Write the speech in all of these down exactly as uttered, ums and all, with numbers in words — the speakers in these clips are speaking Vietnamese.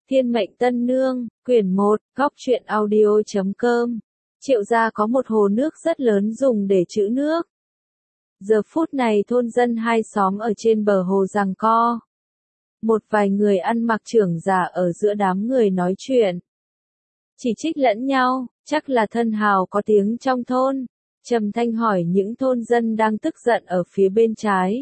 Thiên mệnh tân nương, quyển một, góc truyện audio chấm com. Triệu gia có một hồ nước rất lớn dùng để trữ nước. Giờ phút này thôn dân hai xóm ở trên bờ hồ giằng co. Một vài người ăn mặc trưởng giả ở giữa đám người nói chuyện. Chỉ trích lẫn nhau, chắc là thân hào có tiếng trong thôn. Trầm Thanh hỏi những thôn dân đang tức giận ở phía bên trái.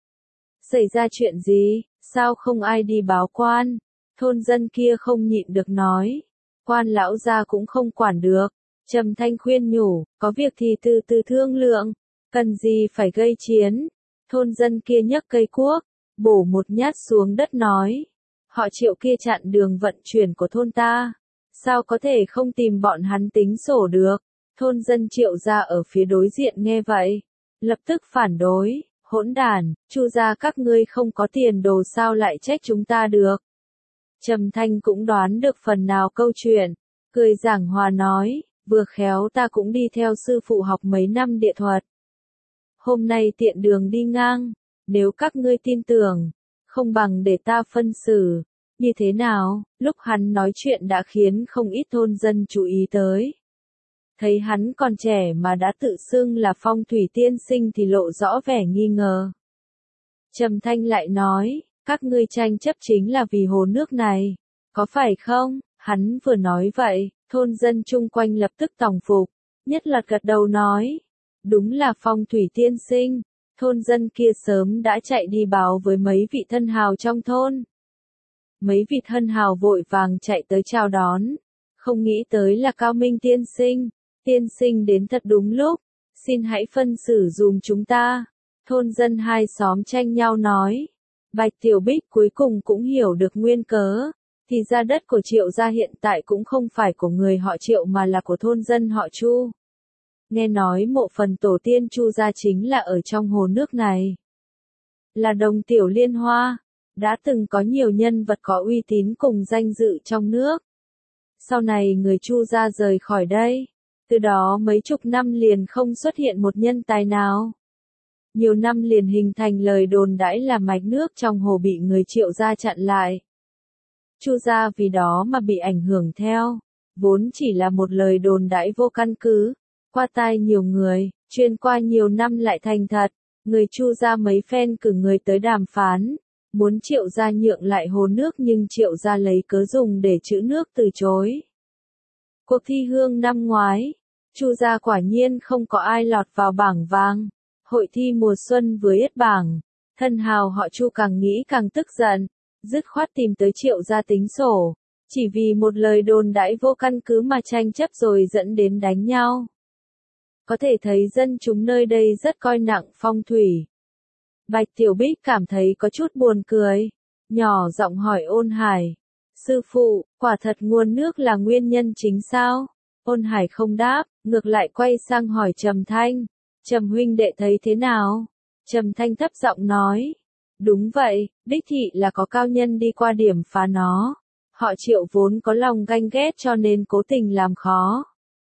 Xảy ra chuyện gì, sao không ai đi báo quan? Thôn dân kia không nhịn được nói. Quan lão gia cũng không quản được. Trầm Thanh khuyên nhủ, có việc thì từ từ thương lượng, cần gì phải gây chiến. Thôn dân kia nhấc cây cuốc, bổ một nhát xuống đất nói. Họ Triệu kia chặn đường vận chuyển của thôn ta. Sao có thể không tìm bọn hắn tính sổ được? Thôn dân Triệu gia ở phía đối diện nghe vậy. Lập tức phản đối, hỗn đản, Chu gia các ngươi không có tiền đồ sao lại trách chúng ta được. Trầm Thanh cũng đoán được phần nào câu chuyện, cười giảng hòa nói, vừa khéo ta cũng đi theo sư phụ học mấy năm địa thuật. Hôm nay tiện đường đi ngang, nếu các ngươi tin tưởng, không bằng để ta phân xử, như thế nào? Lúc hắn nói chuyện đã khiến không ít thôn dân chú ý tới. Thấy hắn còn trẻ mà đã tự xưng là phong thủy tiên sinh thì lộ rõ vẻ nghi ngờ. Trầm Thanh lại nói, các ngươi tranh chấp chính là vì hồ nước này, có phải không? Hắn vừa nói vậy, thôn dân chung quanh lập tức tòng phục, nhất loạt gật đầu nói, đúng là phong thủy tiên sinh. Thôn dân kia sớm đã chạy đi báo với mấy vị thân hào trong thôn. Mấy vị thân hào vội vàng chạy tới chào đón, không nghĩ tới là Cao Minh tiên sinh, tiên sinh đến thật đúng lúc, xin hãy phân xử dùm chúng ta. Thôn dân hai xóm tranh nhau nói. Bạch Tiểu Bích cuối cùng cũng hiểu được nguyên cớ, thì ra đất của Triệu gia hiện tại cũng không phải của người họ Triệu mà là của thôn dân họ Chu. Nghe nói mộ phần tổ tiên Chu gia chính là ở trong hồ nước này. Là Đồng Tiểu Liên Hoa, đã từng có nhiều nhân vật có uy tín cùng danh dự trong nước. Sau này người Chu gia rời khỏi đây, từ đó mấy chục năm liền không xuất hiện một nhân tài nào. Nhiều năm liền hình thành lời đồn đãi là mạch nước trong hồ bị người Triệu gia chặn lại. Chu gia vì đó mà bị ảnh hưởng theo, vốn chỉ là một lời đồn đãi vô căn cứ, qua tai nhiều người, truyền qua nhiều năm lại thành thật. Người Chu gia mấy phen cử người tới đàm phán, muốn Triệu gia nhượng lại hồ nước nhưng Triệu gia lấy cớ dùng để trữ nước từ chối. Cuộc thi hương năm ngoái, Chu gia quả nhiên không có ai lọt vào bảng vàng. Hội thi mùa xuân vừa yết bảng, thân hào họ Chu càng nghĩ càng tức giận, dứt khoát tìm tới Triệu gia tính sổ, chỉ vì một lời đồn đãi vô căn cứ mà tranh chấp rồi dẫn đến đánh nhau. Có thể thấy dân chúng nơi đây rất coi nặng phong thủy. Bạch Tiểu Bích cảm thấy có chút buồn cười, nhỏ giọng hỏi Ôn Hải, sư phụ, quả thật nguồn nước là nguyên nhân chính sao? Ôn Hải không đáp, ngược lại quay sang hỏi Trầm Thanh. Trầm huynh đệ thấy thế nào? Trầm Thanh thấp giọng nói. Đúng vậy, đích thị là có cao nhân đi qua điểm phá nó. Họ Triệu vốn có lòng ganh ghét cho nên cố tình làm khó.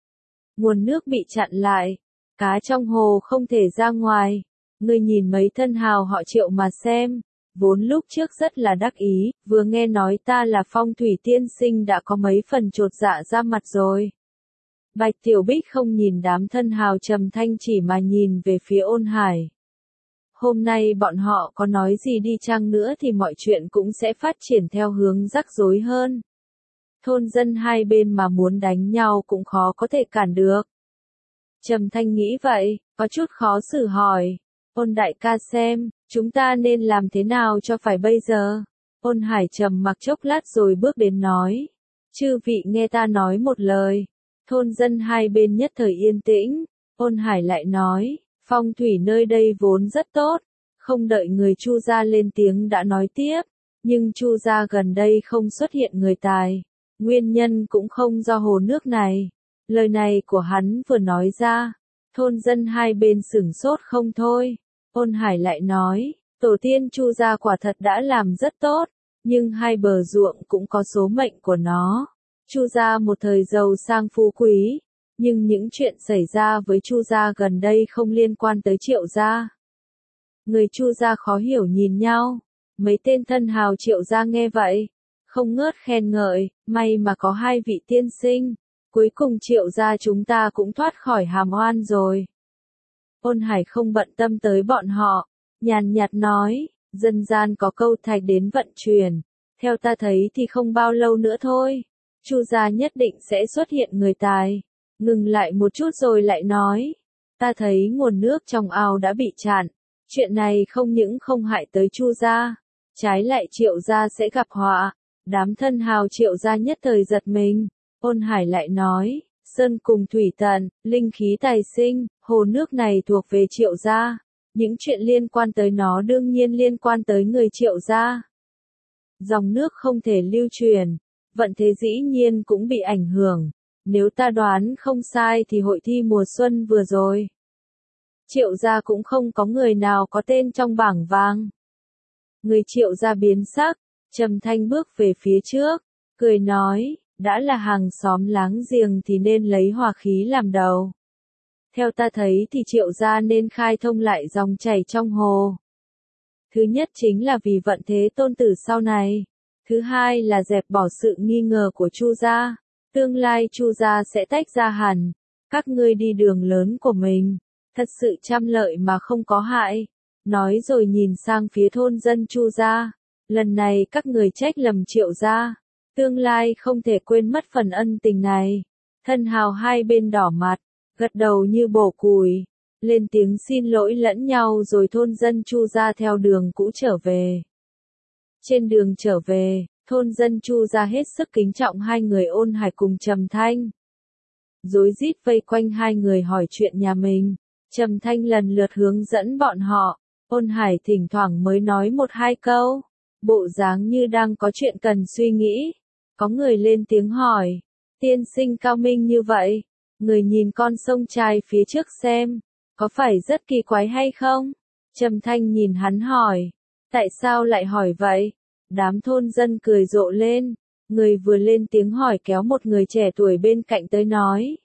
Nguồn nước bị chặn lại, cá trong hồ không thể ra ngoài. Ngươi nhìn mấy thân hào họ Triệu mà xem. Vốn lúc trước rất là đắc ý, vừa nghe nói ta là phong thủy tiên sinh đã có mấy phần chột dạ ra mặt rồi. Bạch Tiểu Bích không nhìn đám thân hào Trầm Thanh chỉ mà nhìn về phía Ôn Hải. Hôm nay bọn họ có nói gì đi chăng nữa thì mọi chuyện cũng sẽ phát triển theo hướng rắc rối hơn. Thôn dân hai bên mà muốn đánh nhau cũng khó có thể cản được. Trầm Thanh nghĩ vậy, có chút khó xử hỏi. Ôn đại ca xem, chúng ta nên làm thế nào cho phải bây giờ? Ôn Hải trầm mặc chốc lát rồi bước đến nói. Chư vị nghe ta nói một lời. Thôn dân hai bên nhất thời yên tĩnh, Ôn Hải lại nói, phong thủy nơi đây vốn rất tốt, không đợi người Chu gia lên tiếng đã nói tiếp, nhưng Chu gia gần đây không xuất hiện người tài, nguyên nhân cũng không do hồ nước này. Lời này của hắn vừa nói ra, thôn dân hai bên sửng sốt không thôi. Ôn Hải lại nói, tổ tiên Chu gia quả thật đã làm rất tốt, nhưng hai bờ ruộng cũng có số mệnh của nó. Chu gia một thời giàu sang phú quý, nhưng những chuyện xảy ra với Chu gia gần đây không liên quan tới Triệu gia. Người Chu gia khó hiểu nhìn nhau, mấy tên thân hào Triệu gia nghe vậy, không ngớt khen ngợi, may mà có hai vị tiên sinh, cuối cùng Triệu gia chúng ta cũng thoát khỏi hàm oan rồi. Ôn Hải không bận tâm tới bọn họ, nhàn nhạt nói, dân gian có câu thạch đến vận chuyển, theo ta thấy thì không bao lâu nữa thôi, Chu gia nhất định sẽ xuất hiện người tài. Ngừng lại một chút rồi lại nói, ta thấy nguồn nước trong ao đã bị chặn, chuyện này không những không hại tới Chu gia, trái lại Triệu gia sẽ gặp họa. Đám thân hào Triệu gia nhất thời giật mình. Ôn Hải lại nói, sơn cùng thủy tận, linh khí tài sinh, hồ nước này thuộc về Triệu gia, những chuyện liên quan tới nó đương nhiên liên quan tới người Triệu gia. Dòng nước không thể lưu truyền, vận thế dĩ nhiên cũng bị ảnh hưởng. Nếu ta đoán không sai thì hội thi mùa xuân vừa rồi, Triệu gia cũng không có người nào có tên trong bảng vàng. Người Triệu gia biến sắc, trầm thanh bước về phía trước, cười nói, đã là hàng xóm láng giềng thì nên lấy hòa khí làm đầu. Theo ta thấy thì Triệu gia nên khai thông lại dòng chảy trong hồ. Thứ nhất chính là vì vận thế tôn tử sau này. Thứ hai là dẹp bỏ sự nghi ngờ của Chu gia. Tương lai Chu gia sẽ tách ra hẳn. Các ngươi đi đường lớn của mình, thật sự trăm lợi mà không có hại. Nói rồi nhìn sang phía thôn dân Chu gia. Lần này các người trách lầm Triệu gia, tương lai không thể quên mất phần ân tình này. Thân hào hai bên đỏ mặt, gật đầu như bổ củi, lên tiếng xin lỗi lẫn nhau rồi thôn dân Chu gia theo đường cũ trở về. Trên đường trở về, thôn dân Chu gia hết sức kính trọng hai người Ôn Hải cùng Trầm Thanh. Rối rít vây quanh hai người hỏi chuyện nhà mình, Trầm Thanh lần lượt hướng dẫn bọn họ, Ôn Hải thỉnh thoảng mới nói một hai câu, bộ dáng như đang có chuyện cần suy nghĩ. Có người lên tiếng hỏi, tiên sinh cao minh như vậy, người nhìn con sông trai phía trước xem, có phải rất kỳ quái hay không? Trầm Thanh nhìn hắn hỏi, tại sao lại hỏi vậy? Đám thôn dân cười rộ lên, người vừa lên tiếng hỏi kéo một người trẻ tuổi bên cạnh tới nói.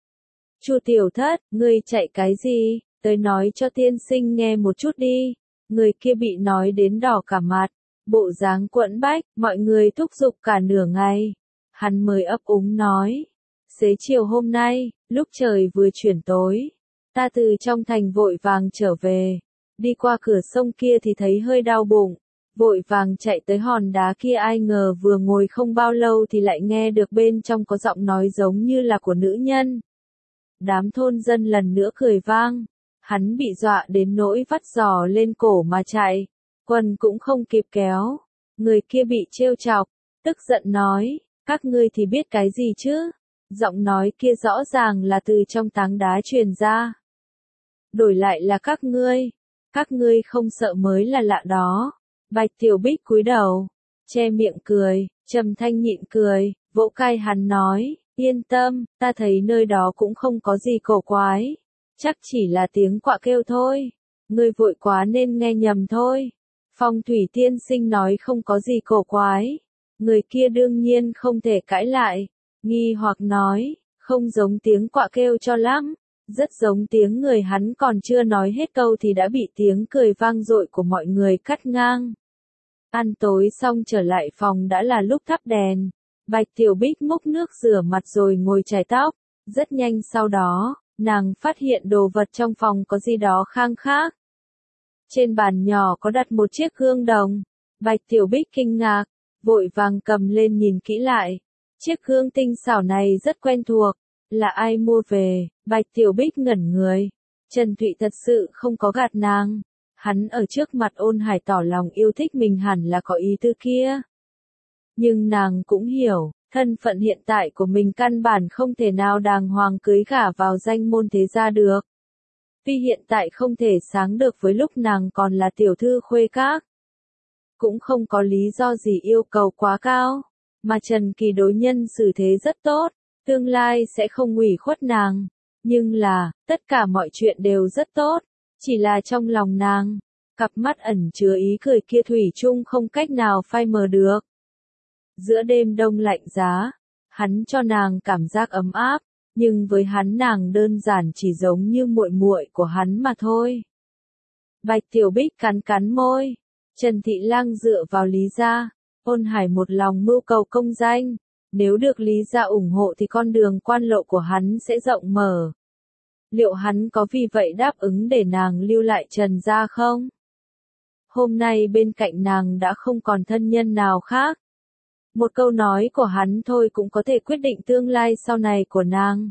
Chu tiểu thất, ngươi chạy cái gì, tới nói cho tiên sinh nghe một chút đi. Người kia bị nói đến đỏ cả mặt, bộ dáng quẫn bách, mọi người thúc giục cả nửa ngày. Hắn mới ấp úng nói, xế chiều hôm nay, lúc trời vừa chuyển tối, ta từ trong thành vội vàng trở về, đi qua cửa sông kia thì thấy hơi đau bụng, vội vàng chạy tới hòn đá kia, ai ngờ vừa ngồi không bao lâu thì lại nghe được bên trong có giọng nói giống như là của nữ nhân. Đám thôn dân lần nữa cười vang, hắn bị dọa đến nỗi vắt giò lên cổ mà chạy, quần cũng không kịp kéo. Người kia bị trêu chọc, tức giận nói, các ngươi thì biết cái gì chứ? Giọng nói kia rõ ràng là từ trong tảng đá truyền ra. Đổi lại là các ngươi, các ngươi không sợ mới là lạ đó. Bạch Tiểu Bích cúi đầu, che miệng cười, Trầm Thanh nhịn cười, vỗ vai hắn nói, yên tâm, ta thấy nơi đó cũng không có gì cổ quái, chắc chỉ là tiếng quạ kêu thôi, ngươi vội quá nên nghe nhầm thôi. Phong thủy tiên sinh nói không có gì cổ quái, người kia đương nhiên không thể cãi lại, nghi hoặc nói, không giống tiếng quạ kêu cho lắm, rất giống tiếng người. Hắn còn chưa nói hết câu thì đã bị tiếng cười vang dội của mọi người cắt ngang. Ăn tối xong trở lại phòng đã là lúc thắp đèn, Bạch Tiểu Bích múc nước rửa mặt rồi ngồi chải tóc, rất nhanh sau đó, nàng phát hiện đồ vật trong phòng có gì đó khang khác. Trên bàn nhỏ có đặt một chiếc gương đồng, Bạch Tiểu Bích kinh ngạc, vội vàng cầm lên nhìn kỹ lại. Chiếc gương tinh xảo này rất quen thuộc, là ai mua về? Bạch Tiểu Bích ngẩn người. Trần Thụy thật sự không có gạt nàng. Hắn ở trước mặt Ôn Hải tỏ lòng yêu thích mình hẳn là có ý tư kia. Nhưng nàng cũng hiểu, thân phận hiện tại của mình căn bản không thể nào đàng hoàng cưới gả vào danh môn thế gia được. Tuy hiện tại không thể sáng được với lúc nàng còn là tiểu thư khuê các. Cũng không có lý do gì yêu cầu quá cao, mà Trần Kỳ đối nhân xử thế rất tốt, tương lai sẽ không ủy khuất nàng. Nhưng là, tất cả mọi chuyện đều rất tốt, chỉ là trong lòng nàng, cặp mắt ẩn chứa ý cười kia thủy chung không cách nào phai mờ được. Giữa đêm đông lạnh giá, hắn cho nàng cảm giác ấm áp, nhưng với hắn nàng đơn giản chỉ giống như muội muội của hắn mà thôi. Bạch Tiểu Bích cắn cắn môi, Trần Thị Lang dựa vào Lý gia, Ôn Hải một lòng mưu cầu công danh, nếu được Lý gia ủng hộ thì con đường quan lộ của hắn sẽ rộng mở. Liệu hắn có vì vậy đáp ứng để nàng lưu lại Trần gia không? Hôm nay bên cạnh nàng đã không còn thân nhân nào khác. Một câu nói của hắn thôi cũng có thể quyết định tương lai sau này của nàng.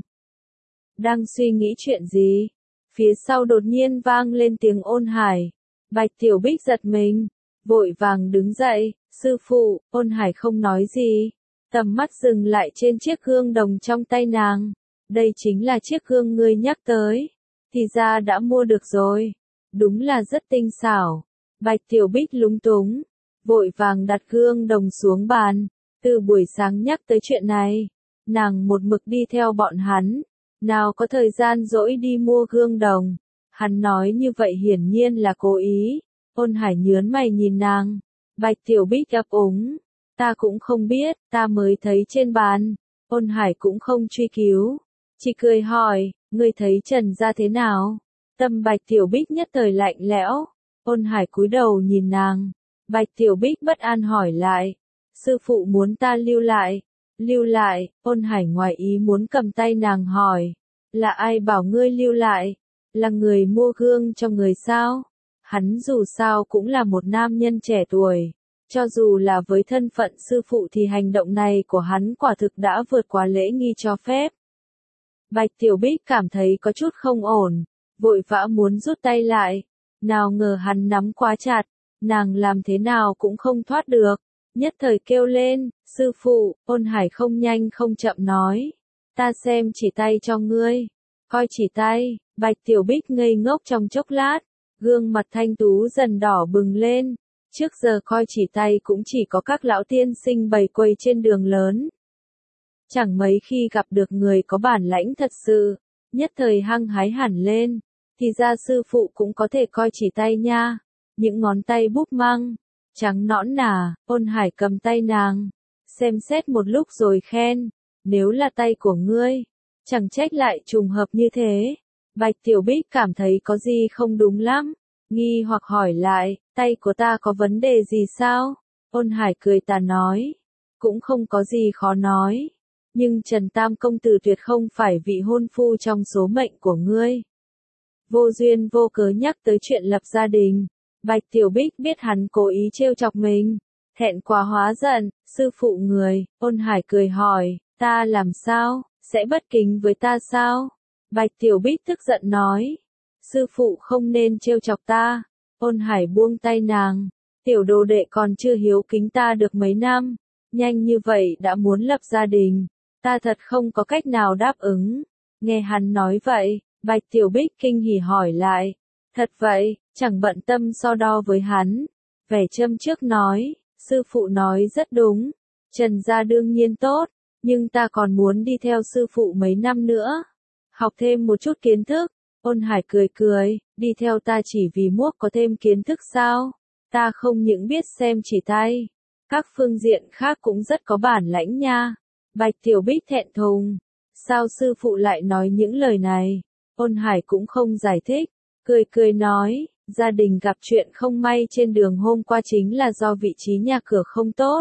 Đang suy nghĩ chuyện gì? Phía sau đột nhiên vang lên tiếng Ôn Hải. Bạch Tiểu Bích giật mình, vội vàng đứng dậy. Sư phụ, Ôn Hải không nói gì. Tầm mắt dừng lại trên chiếc gương đồng trong tay nàng. Đây chính là chiếc gương ngươi nhắc tới. Thì ra đã mua được rồi. Đúng là rất tinh xảo. Bạch Tiểu Bích lúng túng, vội vàng đặt gương đồng xuống bàn. Từ buổi sáng nhắc tới chuyện này, nàng một mực đi theo bọn hắn. Nào có thời gian rỗi đi mua gương đồng. Hắn nói như vậy hiển nhiên là cố ý. Ôn Hải nhớn mày nhìn nàng. Bạch Tiểu Bích ấp úng. Ta cũng không biết, ta mới thấy trên bàn. Ôn Hải cũng không truy cứu. Chỉ cười hỏi, ngươi thấy Trần gia thế nào? Tâm Bạch Tiểu Bích nhất thời lạnh lẽo. Ôn Hải cúi đầu nhìn nàng. Bạch Tiểu Bích bất an hỏi lại. Sư phụ muốn ta lưu lại. Lưu lại, Ôn Hải ngoài ý muốn cầm tay nàng hỏi. Là ai bảo ngươi lưu lại? Là người mua gương cho người sao? Hắn dù sao cũng là một nam nhân trẻ tuổi. Cho dù là với thân phận sư phụ thì hành động này của hắn quả thực đã vượt quá lễ nghi cho phép. Bạch Tiểu Bích cảm thấy có chút không ổn. Vội vã muốn rút tay lại. Nào ngờ hắn nắm quá chặt. Nàng làm thế nào cũng không thoát được. Nhất thời kêu lên, sư phụ. Ôn Hải không nhanh không chậm nói. Ta xem chỉ tay cho ngươi. Coi chỉ tay. Bạch Tiểu Bích ngây ngốc trong chốc lát. Gương mặt thanh tú dần đỏ bừng lên. Trước giờ coi chỉ tay cũng chỉ có các lão tiên sinh bày quầy trên đường lớn. Chẳng mấy khi gặp được người có bản lãnh thật sự. Nhất thời hăng hái hẳn lên. Thì ra sư phụ cũng có thể coi chỉ tay nha. Những ngón tay búp măng. Trắng nõn nà. Ôn Hải cầm tay nàng. Xem xét một lúc rồi khen. Nếu là tay của ngươi. Chẳng trách lại trùng hợp như thế. Bạch Tiểu Bích cảm thấy có gì không đúng lắm. Nghi hoặc hỏi lại. Tay của ta có vấn đề gì sao? Ôn Hải cười tà nói. Cũng không có gì khó nói. Nhưng Trần Tam công tử tuyệt không phải vị hôn phu trong số mệnh của ngươi. Vô duyên vô cớ nhắc tới chuyện lập gia đình. Bạch Tiểu Bích biết hắn cố ý trêu chọc mình. Thẹn quá hóa giận, sư phụ người. Ôn Hải cười hỏi, ta làm sao, sẽ bất kính với ta sao? Bạch Tiểu Bích tức giận nói. Sư phụ không nên trêu chọc ta. Ôn Hải buông tay nàng. Tiểu đồ đệ còn chưa hiếu kính ta được mấy năm. Nhanh như vậy đã muốn lập gia đình. Ta thật không có cách nào đáp ứng. Nghe hắn nói vậy, Bạch Tiểu Bích kinh hỉ hỏi lại. Thật vậy, chẳng bận tâm so đo với hắn. Vẻ châm trước nói, sư phụ nói rất đúng. Trần gia đương nhiên tốt, nhưng ta còn muốn đi theo sư phụ mấy năm nữa. Học thêm một chút kiến thức. Ôn Hải cười cười, đi theo ta chỉ vì muốc có thêm kiến thức sao? Ta không những biết xem chỉ tay. Các phương diện khác cũng rất có bản lãnh nha. Bạch Tiểu Bích thẹn thùng. Sao sư phụ lại nói những lời này? Ôn Hải cũng không giải thích. Cười cười nói, gia đình gặp chuyện không may trên đường hôm qua chính là do vị trí nhà cửa không tốt.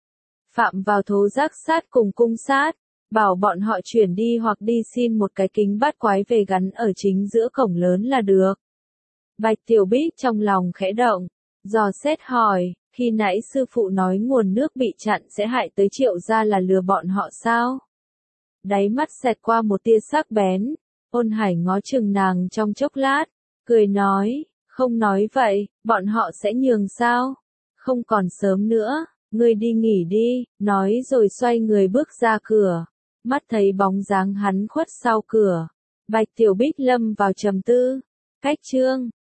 Phạm vào thố giác sát cùng cung sát. Bảo bọn họ chuyển đi hoặc đi xin một cái kính bát quái về gắn ở chính giữa cổng lớn là được. Bạch Tiểu Bích trong lòng khẽ động. Dò xét hỏi, khi nãy sư phụ nói nguồn nước bị chặn sẽ hại tới Triệu gia là lừa bọn họ sao? Đáy mắt xẹt qua một tia sắc bén. Ôn Hải ngó chừng nàng trong chốc lát. Cười nói, không nói vậy, bọn họ sẽ nhường sao? Không còn sớm nữa, ngươi đi nghỉ đi, nói rồi xoay người bước ra cửa. Mắt thấy bóng dáng hắn khuất sau cửa. Bạch Tiểu Bích lâm vào trầm tư. Cách chương